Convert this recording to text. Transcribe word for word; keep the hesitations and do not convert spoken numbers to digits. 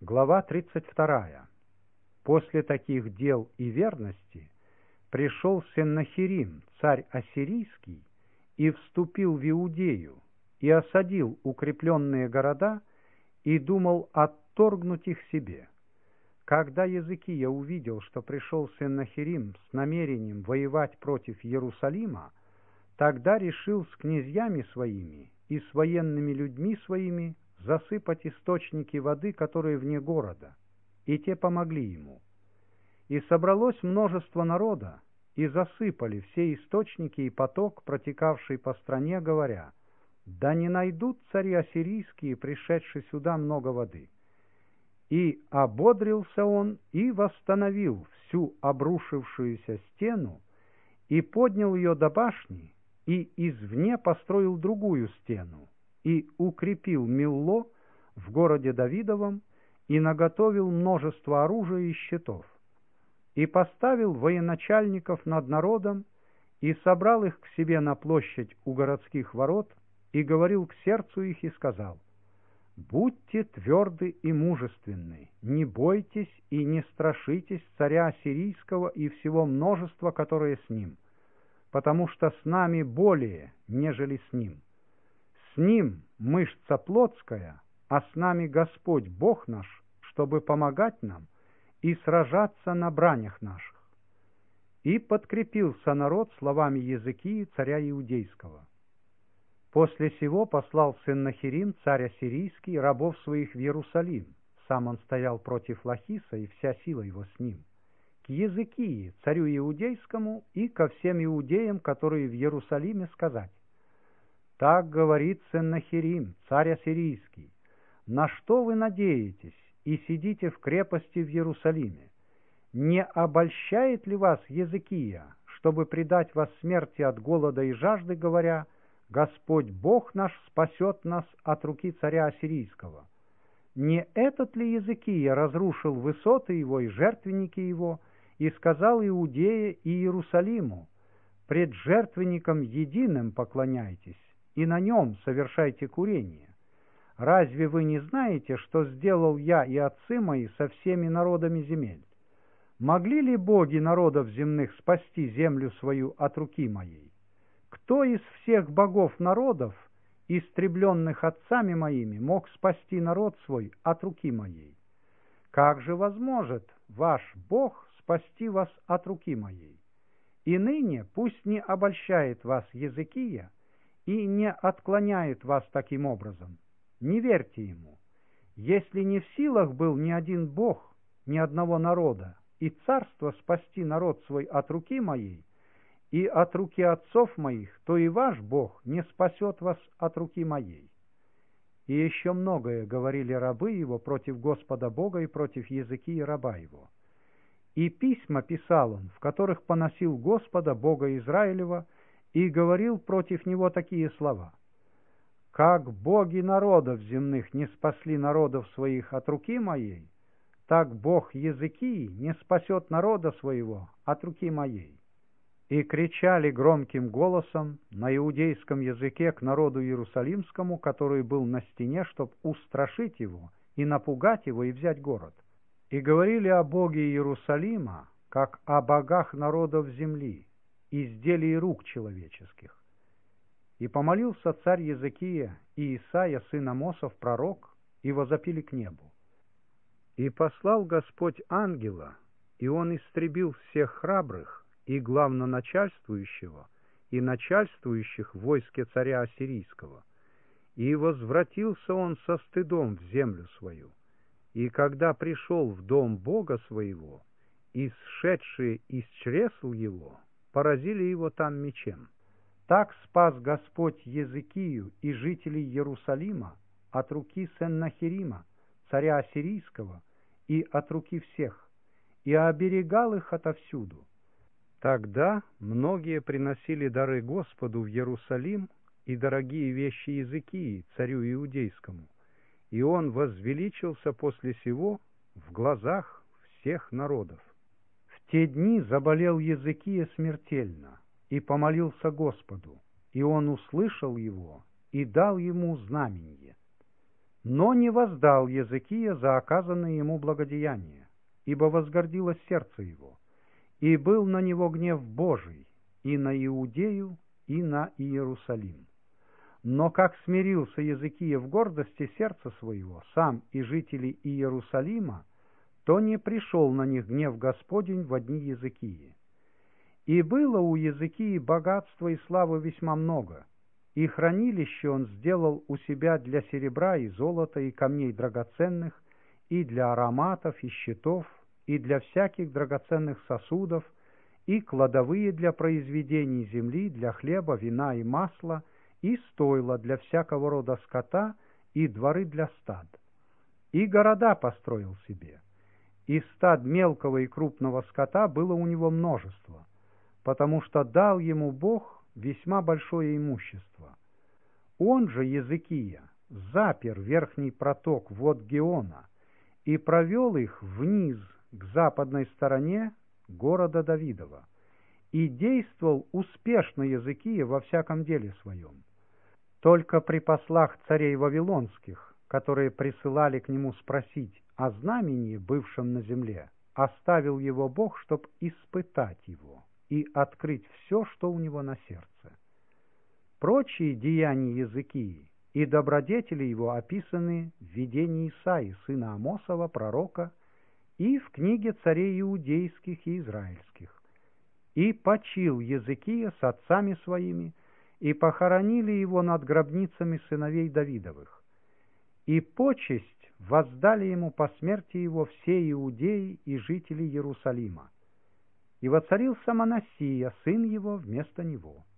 Глава тридцать вторая. После таких дел и верности пришел Сеннахерим, царь ассирийский, и вступил в Иудею, и осадил укрепленные города, и думал отторгнуть их себе. Когда Езекия увидел, что пришел Сеннахерим с намерением воевать против Иерусалима, тогда решил с князьями своими и с военными людьми своими засыпать источники воды, которые вне города, и те помогли ему. И собралось множество народа, и засыпали все источники и поток, протекавший по стране, говоря: «Да не найдут цари ассирийские, пришедшие сюда, много воды». И ободрился он, и восстановил всю обрушившуюся стену, и поднял ее до башни, и извне построил другую стену, и укрепил Милло в городе Давидовом, и наготовил множество оружия и щитов, и поставил военачальников над народом, и собрал их к себе на площадь у городских ворот, и говорил к сердцу их, и сказал: «Будьте тверды и мужественны, не бойтесь и не страшитесь царя ассирийского и всего множества, которое с ним, потому что с нами более, нежели с ним. С ним мышца плотская, а с нами Господь Бог наш, чтобы помогать нам и сражаться на бранях наших». И подкрепился народ словами Езекии, царя Иудейского. После сего послал Сеннахерим, царь ассирийский, рабов своих в Иерусалим. Сам он стоял против Лахиса, и вся сила его с ним, к Езекии, царю Иудейскому, и ко всем иудеям, которые в Иерусалиме, сказать: «Так говорит Сеннахерим, царь ассирийский: на что вы надеетесь и сидите в крепости в Иерусалиме? Не обольщает ли вас Езекия, чтобы предать вас смерти от голода и жажды, говоря: Господь Бог наш спасет нас от руки царя ассирийского? Не этот ли Езекия разрушил высоты его и жертвенники его, и сказал Иудее и Иерусалиму: пред жертвенником единым поклоняйтесь, и на нем совершайте курение? Разве вы не знаете, что сделал я и отцы мои со всеми народами земель? Могли ли боги народов земных спасти землю свою от руки моей? Кто из всех богов народов, истребленных отцами моими, мог спасти народ свой от руки моей? Как же возможет ваш Бог спасти вас от руки моей? И ныне пусть не обольщает вас Езекия и не отклоняет вас таким образом. Не верьте ему. Если не в силах был ни один бог, ни одного народа и царство спасти народ свой от руки моей и от руки отцов моих, то и ваш Бог не спасет вас от руки моей». И еще многое говорили рабы его против Господа Бога и против Езекии раба его. И письма писал он, в которых поносил Господа Бога Израилева, и говорил против него такие слова: «Как боги народов земных не спасли народов своих от руки моей, так Бог Езекии не спасет народа своего от руки моей». И кричали громким голосом на иудейском языке к народу иерусалимскому, который был на стене, чтобы устрашить его и напугать его и взять город. И говорили о Боге Иерусалима, как о богах народов земли, изделий рук человеческих. И помолился царь Езекия и Исаия, сын Амосов, пророк, и возопили к небу. И послал Господь ангела, и он истребил всех храбрых, и главноначальствующего, и начальствующих в войске царя ассирийского. И возвратился он со стыдом в землю свою. И когда пришел в дом Бога своего, и сшедшие из чресл его поразили его там мечем. Так спас Господь Езекию и жителей Иерусалима от руки Сеннахерима, царя ассирийского, и от руки всех, и оберегал их отовсюду. Тогда многие приносили дары Господу в Иерусалим и дорогие вещи Езекии, царю иудейскому, и он возвеличился после сего в глазах всех народов. В те дни заболел Езекия смертельно и помолился Господу, и он услышал его и дал ему знаменье. Но не воздал Езекия за оказанное ему благодеяние, ибо возгордилось сердце его, и был на него гнев Божий и на Иудею, и на Иерусалим. Но как смирился Езекия в гордости сердца своего, сам и жители Иерусалима, то не пришел на них гнев Господень во дни Езекии. И было у Езекии богатства и славы весьма много, и хранилище он сделал у себя для серебра и золота и камней драгоценных, и для ароматов и щитов, и для всяких драгоценных сосудов, и кладовые для произведений земли, для хлеба, вина и масла, и стойла для всякого рода скота, и дворы для стад. И города построил себе, и стад мелкого и крупного скота было у него множество, потому что дал ему Бог весьма большое имущество. Он же, Езекия, запер верхний проток вод Геона и провел их вниз к западной стороне города Давидова, и действовал успешно Езекия во всяком деле своем. Только при послах царей вавилонских, которые присылали к нему спросить о знамении, бывшем на земле, оставил его Бог, чтоб испытать его и открыть все, что у него на сердце. Прочие деяния Езекии и добродетели его описаны в видении Исаии, сына Амосова, пророка, и в книге царей иудейских и израильских. И почил Езекия с отцами своими, и похоронили его над гробницами сыновей Давидовых. И почесть воздали ему по смерти его все иудеи и жители Иерусалима. И воцарился Манассия, сын его, вместо него.